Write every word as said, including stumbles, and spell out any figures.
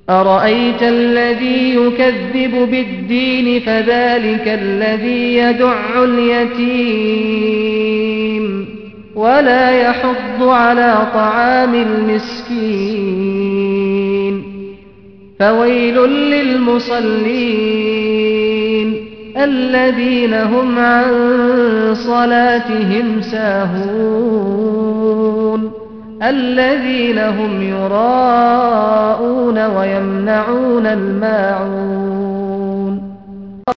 أرأيت الذي يكذب بالدين فذلك الذي يدع اليتيم ولا يحض على طعام المسكين فويل للمصلين الذين هم عن صلاتهم ساهون الذين هم يراءون ويمنعون الماعون